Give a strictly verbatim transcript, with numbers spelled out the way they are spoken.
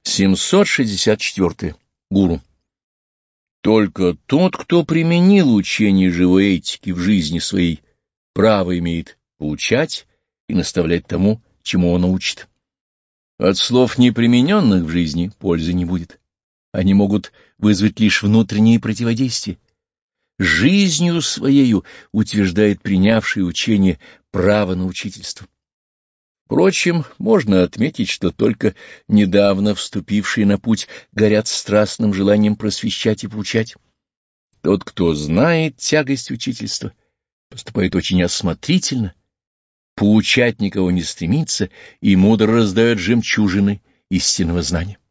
семьсот шестьдесят четыре. Гуру. Только тот, кто применил учение живой этики в жизни своей, право имеет поучать и наставлять тому, чему он учит. От слов, непримененных в жизни, пользы не будет. Они могут вызвать лишь внутренние противодействия. Жизнью своею утверждает принявший учение право на учительство. Впрочем, можно отметить, что только недавно вступившие на путь горят страстным желанием просвещать и поучать. Тот, кто знает тягость учительства, поступает очень осмотрительно, поучать никого не стремится и мудро раздает жемчужины истинного знания.